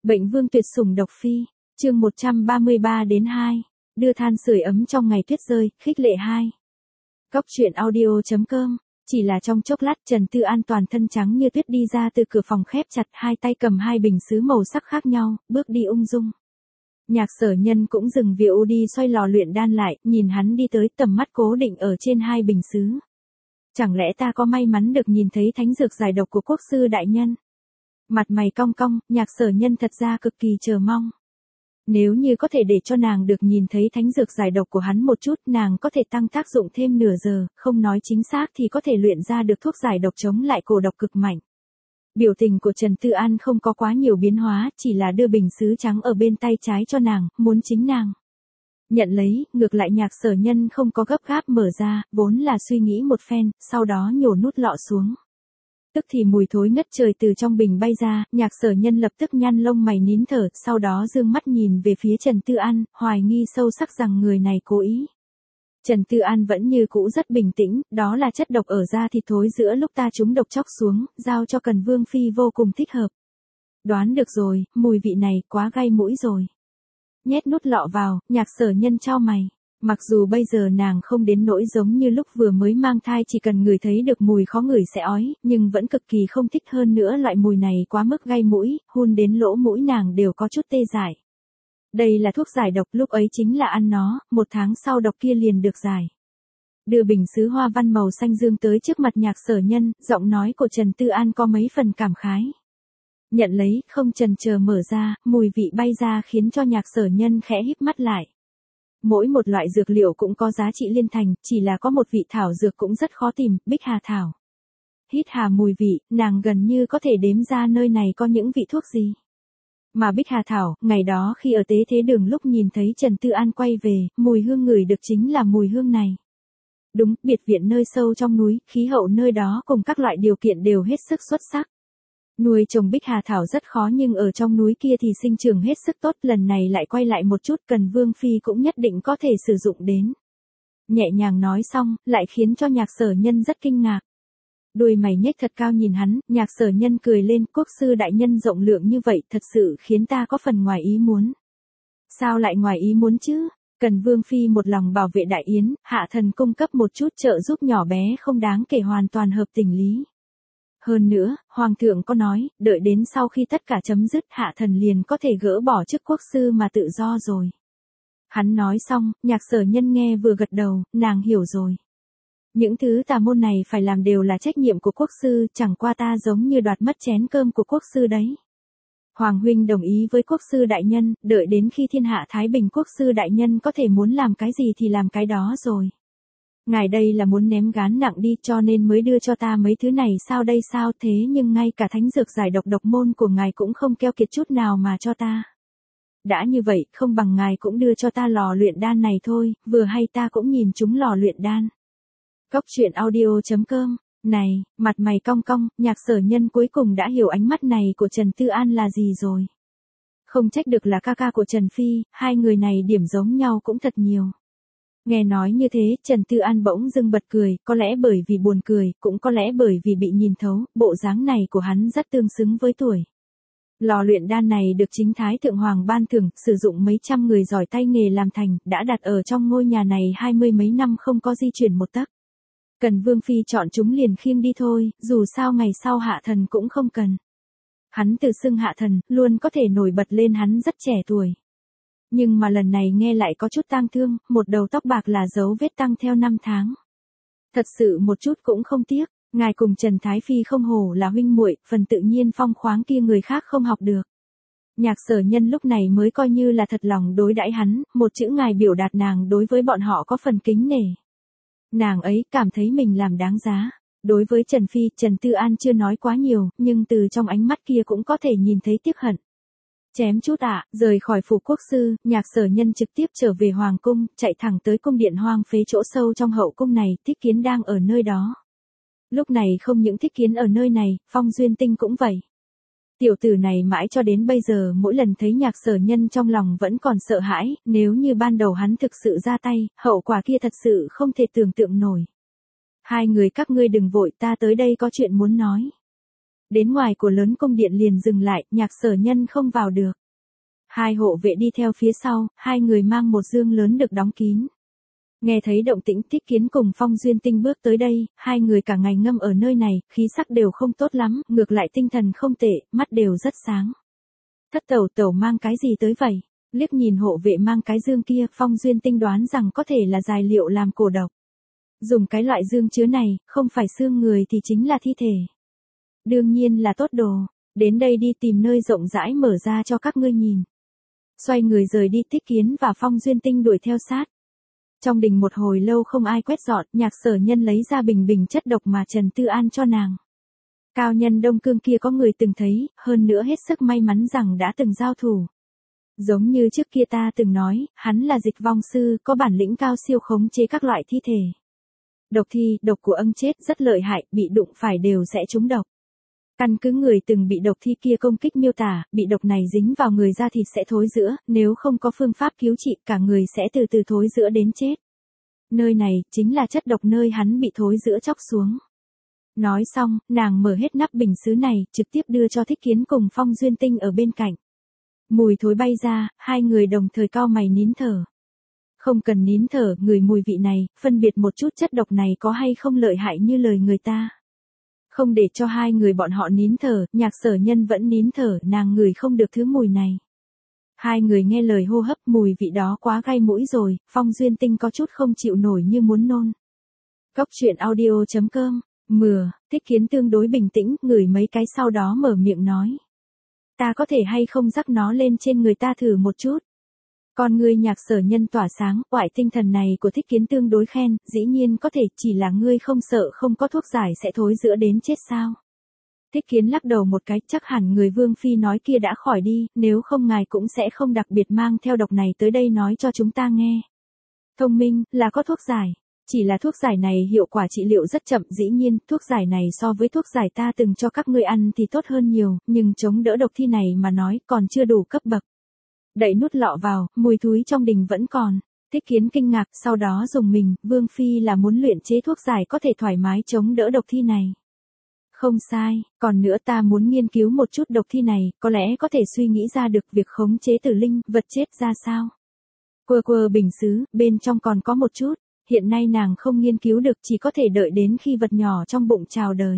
Bệnh Vương tuyệt sủng độc phi, chương 133-2, đưa than sưởi ấm trong ngày tuyết rơi, khích lệ 2. Cóc truyện audio.com, chỉ là trong chốc lát Trần Tư An toàn thân trắng như tuyết đi ra từ cửa phòng khép chặt, hai tay cầm hai bình sứ màu sắc khác nhau, bước đi ung dung. Nhạc Sở Nhân cũng dừng việc đi xoay lò luyện đan lại, nhìn hắn đi tới, tầm mắt cố định ở trên hai bình sứ. Chẳng lẽ ta có may mắn được nhìn thấy thánh dược giải độc của quốc sư đại nhân? Mặt mày cong cong, Nhạc Sở Nhân thật ra cực kỳ chờ mong. Nếu như có thể để cho nàng được nhìn thấy thánh dược giải độc của hắn một chút, nàng có thể tăng tác dụng thêm nửa giờ, không nói chính xác thì có thể luyện ra được thuốc giải độc chống lại cổ độc cực mạnh. Biểu tình của Trần Tư An không có quá nhiều biến hóa, chỉ là đưa bình sứ trắng ở bên tay trái cho nàng, muốn chính nàng nhận lấy. Ngược lại Nhạc Sở Nhân không có gấp gáp mở ra, vốn là suy nghĩ một phen, sau đó nhổ nút lọ xuống. Tức thì mùi thối ngất trời từ trong bình bay ra, Nhạc Sở Nhân lập tức nhăn lông mày nín thở, sau đó dương mắt nhìn về phía Trần Tư An, hoài nghi sâu sắc rằng người này cố ý. Trần Tư An vẫn như cũ rất bình tĩnh, đó là chất độc ở da thịt thối giữa lúc ta trúng độc chóc xuống, giao cho Cần Vương Phi vô cùng thích hợp. Đoán được rồi, mùi vị này quá gai mũi rồi. Nhét nút lọ vào, Nhạc Sở Nhân chau mày. Mặc dù bây giờ nàng không đến nỗi giống như lúc vừa mới mang thai chỉ cần ngửi thấy được mùi khó ngửi sẽ ói, nhưng vẫn cực kỳ không thích, hơn nữa loại mùi này quá mức gai mũi, hun đến lỗ mũi nàng đều có chút tê dại. Đây là thuốc giải độc, lúc ấy chính là ăn nó, 1 tháng sau độc kia liền được giải. Đưa bình sứ hoa văn màu xanh dương tới trước mặt Nhạc Sở Nhân, giọng nói của Trần Tư An có mấy phần cảm khái. Nhận lấy, không chần chờ mở ra, mùi vị bay ra khiến cho Nhạc Sở Nhân khẽ híp mắt lại. Mỗi một loại dược liệu cũng có giá trị liên thành, chỉ là có một vị thảo dược cũng rất khó tìm, Bích Hà Thảo. Hít hà mùi vị, nàng gần như có thể đếm ra nơi này có những vị thuốc gì. Mà Bích Hà Thảo, ngày đó khi ở Tế Thế Đường lúc nhìn thấy Trần Tư An quay về, mùi hương ngửi được chính là mùi hương này. Đúng, biệt viện nơi sâu trong núi, khí hậu nơi đó cùng các loại điều kiện đều hết sức xuất sắc. Nuôi trồng Bích Hà Thảo rất khó nhưng ở trong núi kia thì sinh trưởng hết sức tốt, lần này lại quay lại một chút, Cần Vương Phi cũng nhất định có thể sử dụng đến. Nhẹ nhàng nói xong, lại khiến cho Nhạc Sở Nhân rất kinh ngạc. Đuôi mày nhếch thật cao nhìn hắn, Nhạc Sở Nhân cười lên, quốc sư đại nhân rộng lượng như vậy thật sự khiến ta có phần ngoài ý muốn. Sao lại ngoài ý muốn chứ? Cần Vương Phi một lòng bảo vệ đại yến, hạ thần cung cấp một chút trợ giúp nhỏ bé không đáng kể, hoàn toàn hợp tình lý. Hơn nữa, Hoàng thượng có nói, đợi đến sau khi tất cả chấm dứt hạ thần liền có thể gỡ bỏ chức quốc sư mà tự do rồi. Hắn nói xong, Nhạc Sở Nhân nghe vừa gật đầu, nàng hiểu rồi. Những thứ tà môn này phải làm đều là trách nhiệm của quốc sư, chẳng qua ta giống như đoạt mất chén cơm của quốc sư đấy. Hoàng huynh đồng ý với quốc sư đại nhân, đợi đến khi thiên hạ thái bình quốc sư đại nhân có thể muốn làm cái gì thì làm cái đó rồi. Ngài đây là muốn ném gán nặng đi cho nên mới đưa cho ta mấy thứ này sao đây sao, thế nhưng ngay cả thánh dược giải độc độc môn của ngài cũng không keo kiệt chút nào mà cho ta. Đã như vậy, không bằng ngài cũng đưa cho ta lò luyện đan này thôi, vừa hay ta cũng nhìn chúng lò luyện đan. Cóc truyện audio.com, này, mặt mày cong cong, Nhạc Sở Nhân cuối cùng đã hiểu ánh mắt này của Trần Tư An là gì rồi. Không trách được là ca ca của Trần Phi, hai người này điểm giống nhau cũng thật nhiều. Nghe nói như thế, Trần Tư An bỗng dưng bật cười, có lẽ bởi vì buồn cười, cũng có lẽ bởi vì bị nhìn thấu, bộ dáng này của hắn rất tương xứng với tuổi. Lò luyện đan này được chính Thái Thượng Hoàng ban thưởng, sử dụng mấy trăm người giỏi tay nghề làm thành, đã đặt ở trong ngôi nhà này 20 mấy năm không có di chuyển một tấc. Cần Vương Phi chọn chúng liền khiêng đi thôi, dù sao ngày sau hạ thần cũng không cần. Hắn tự xưng hạ thần, luôn có thể nổi bật lên hắn rất trẻ tuổi. Nhưng mà lần này nghe lại có chút tang thương, một đầu tóc bạc là dấu vết tăng theo 5 tháng. Thật sự một chút cũng không tiếc, ngài cùng Trần Thái Phi không hổ là huynh muội, phần tự nhiên phong khoáng kia người khác không học được. Nhạc Sở Nhân lúc này mới coi như là thật lòng đối đãi hắn, một chữ ngài biểu đạt nàng đối với bọn họ có phần kính nể. Nàng ấy cảm thấy mình làm đáng giá. Đối với Trần Phi, Trần Tư An chưa nói quá nhiều, nhưng từ trong ánh mắt kia cũng có thể nhìn thấy tiếc hận. Chém chút rời khỏi phủ quốc sư, Nhạc Sở Nhân trực tiếp trở về hoàng cung, chạy thẳng tới cung điện hoang phế chỗ sâu trong hậu cung này, Thích Kiến đang ở nơi đó. Lúc này không những Thích Kiến ở nơi này, Phong Duyên Tinh cũng vậy. Tiểu tử này mãi cho đến bây giờ mỗi lần thấy Nhạc Sở Nhân trong lòng vẫn còn sợ hãi, nếu như ban đầu hắn thực sự ra tay, hậu quả kia thật sự không thể tưởng tượng nổi. Hai người các ngươi đừng vội, ta tới đây có chuyện muốn nói. Đến ngoài của lớn cung điện liền dừng lại, Nhạc Sở Nhân không vào được. Hai hộ vệ đi theo phía sau, hai người mang một dương lớn được đóng kín. Nghe thấy động tĩnh, Thích Kiến cùng Phong Duyên Tinh bước tới đây, hai người cả ngày ngâm ở nơi này, khí sắc đều không tốt lắm, ngược lại tinh thần không tệ, mắt đều rất sáng. Thất tẩu tẩu mang cái gì tới vậy? Liếc nhìn hộ vệ mang cái dương kia, Phong Duyên Tinh đoán rằng có thể là tài liệu làm cổ độc. Dùng cái loại dương chứa này, không phải xương người thì chính là thi thể. Đương nhiên là tốt đồ, đến đây đi tìm nơi rộng rãi mở ra cho các ngươi nhìn. Xoay người rời đi, Thích Kiến và Phong Duyên Tinh đuổi theo sát. Trong đình một hồi lâu không ai quét dọn, Nhạc Sở Nhân lấy ra bình chất độc mà Trần Tư An cho nàng. Cao nhân Đông Cương kia có người từng thấy, hơn nữa hết sức may mắn rằng đã từng giao thủ. Giống như trước kia ta từng nói, hắn là dịch vong sư, có bản lĩnh cao siêu khống chế các loại thi thể. Độc thi, độc của âng chết rất lợi hại, bị đụng phải đều sẽ trúng độc. Căn cứ người từng bị độc thi kia công kích miêu tả, bị độc này dính vào người da thịt sẽ thối rữa, nếu không có phương pháp cứu trị cả người sẽ từ từ thối rữa đến chết. Nơi này, chính là chất độc nơi hắn bị thối rữa chóc xuống. Nói xong, nàng mở hết nắp bình sứ này, trực tiếp đưa cho Thích Kiến cùng Phong Duyên Tinh ở bên cạnh. Mùi thối bay ra, hai người đồng thời cau mày nín thở. Không cần nín thở, ngửi mùi vị này, phân biệt một chút chất độc này có hay không lợi hại như lời người ta. Không để cho hai người bọn họ nín thở, Nhạc Sở Nhân vẫn nín thở, nàng ngửi không được thứ mùi này. Hai người nghe lời hô hấp, mùi vị đó quá gai mũi rồi, Phong Duyên Tinh có chút không chịu nổi như muốn nôn. Cốc truyện audio.com, Thích Kiến tương đối bình tĩnh, ngửi mấy cái sau đó mở miệng nói. Ta có thể hay không rắc nó lên trên người ta thử một chút. Con ngươi Nhạc Sở Nhân tỏa sáng, oải tinh thần này của Thích Kiến tương đối khen, dĩ nhiên có thể, chỉ là ngươi không sợ không có thuốc giải sẽ thối rữa đến chết sao. Thích Kiến lắc đầu một cái, chắc hẳn người Vương Phi nói kia đã khỏi đi, nếu không ngài cũng sẽ không đặc biệt mang theo độc này tới đây nói cho chúng ta nghe. Thông minh, là có thuốc giải. Chỉ là thuốc giải này hiệu quả trị liệu rất chậm, dĩ nhiên, thuốc giải này so với thuốc giải ta từng cho các ngươi ăn thì tốt hơn nhiều, nhưng chống đỡ độc thi này mà nói còn chưa đủ cấp bậc. Đậy nút lọ vào, mùi thúi trong đình vẫn còn. Thích Kiến kinh ngạc, sau đó dùng mình, Vương Phi là muốn luyện chế thuốc giải có thể thoải mái chống đỡ độc thi này. Không sai, còn nữa ta muốn nghiên cứu một chút độc thi này, có lẽ có thể suy nghĩ ra được việc khống chế tử linh, vật chết ra sao. Quơ bình sứ, bên trong còn có một chút, hiện nay nàng không nghiên cứu được, chỉ có thể đợi đến khi vật nhỏ trong bụng chào đời.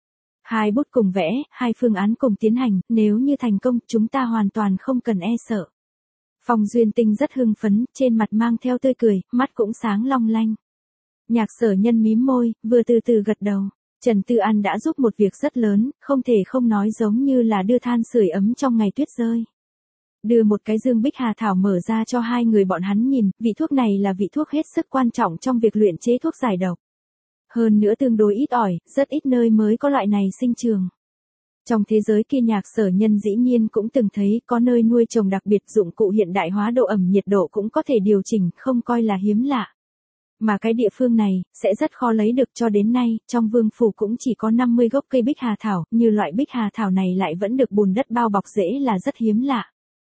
Hai bút cùng vẽ, hai phương án cùng tiến hành, nếu như thành công, chúng ta hoàn toàn không cần e sợ. Phong Duyên Tinh rất hưng phấn, trên mặt mang theo tươi cười, mắt cũng sáng long lanh. Nhạc Sở Nhân mím môi, vừa từ từ gật đầu. Trần Tư An đã giúp một việc rất lớn, không thể không nói giống như là đưa than sưởi ấm trong ngày tuyết rơi. Đưa một cái dương bích hà thảo mở ra cho hai người bọn hắn nhìn, vị thuốc này là vị thuốc hết sức quan trọng trong việc luyện chế thuốc giải độc. Hơn nữa tương đối ít ỏi, rất ít nơi mới có loại này sinh trường. Trong thế giới kia Nhạc Sở Nhân dĩ nhiên cũng từng thấy có nơi nuôi trồng đặc biệt dụng cụ hiện đại hóa độ ẩm nhiệt độ cũng có thể điều chỉnh, không coi là hiếm lạ. Mà cái địa phương này, sẽ rất khó lấy được cho đến nay, trong vương phủ cũng chỉ có 50 gốc cây bích hà thảo, như loại bích hà thảo này lại vẫn được bùn đất bao bọc dễ là rất hiếm lạ.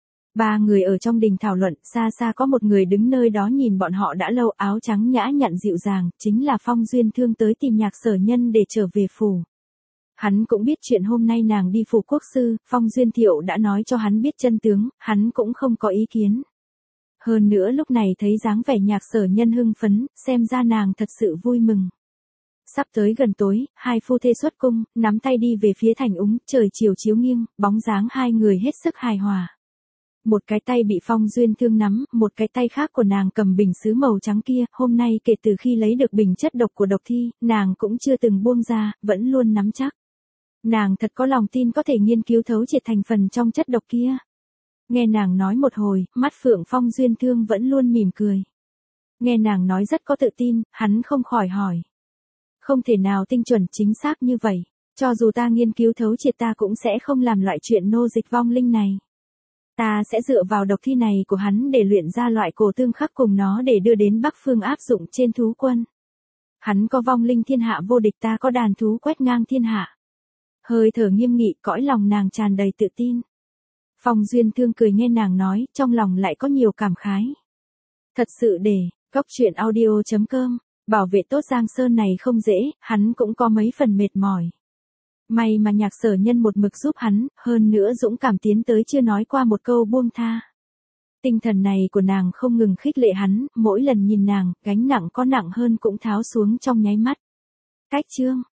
Ba người ở trong đình thảo luận, xa xa có một người đứng nơi đó nhìn bọn họ đã lâu, áo trắng nhã nhặn dịu dàng, chính là Phong Duyên Thương tới tìm Nhạc Sở Nhân để trở về phủ. Hắn cũng biết chuyện hôm nay nàng đi phủ quốc sư, Phong Duyên Thiệu đã nói cho hắn biết chân tướng, hắn cũng không có ý kiến. Hơn nữa lúc này thấy dáng vẻ Nhạc Sở Nhân hưng phấn, xem ra nàng thật sự vui mừng. Sắp tới gần tối, hai phu thê xuất cung, nắm tay đi về phía thành úng, trời chiều chiếu nghiêng, bóng dáng hai người hết sức hài hòa. Một cái tay bị Phong Duyên Thương nắm, một cái tay khác của nàng cầm bình sứ màu trắng kia, hôm nay kể từ khi lấy được bình chất độc của độc thi, nàng cũng chưa từng buông ra, vẫn luôn nắm chắc. Nàng thật có lòng tin có thể nghiên cứu thấu triệt thành phần trong chất độc kia. Nghe nàng nói một hồi, mắt phượng Phong Duyên Thương vẫn luôn mỉm cười. Nghe nàng nói rất có tự tin, hắn không khỏi hỏi. Không thể nào tinh chuẩn chính xác như vậy, cho dù ta nghiên cứu thấu triệt ta cũng sẽ không làm loại chuyện nô dịch vong linh này. Ta sẽ dựa vào độc thi này của hắn để luyện ra loại cổ tương khắc cùng nó để đưa đến Bắc Phương áp dụng trên thú quân. Hắn có vong linh thiên hạ vô địch, ta có đàn thú quét ngang thiên hạ. Hơi thở nghiêm nghị, cõi lòng nàng tràn đầy tự tin. Phong Duyên Thương cười nghe nàng nói, trong lòng lại có nhiều cảm khái. Thật sự để, cốc truyện audio.com, bảo vệ tốt Giang Sơn này không dễ, hắn cũng có mấy phần mệt mỏi. May mà Nhạc Sở Nhân một mực giúp hắn, hơn nữa dũng cảm tiến tới chưa nói qua một câu buông tha. Tinh thần này của nàng không ngừng khích lệ hắn, mỗi lần nhìn nàng, gánh nặng có nặng hơn cũng tháo xuống trong nháy mắt. Cách chương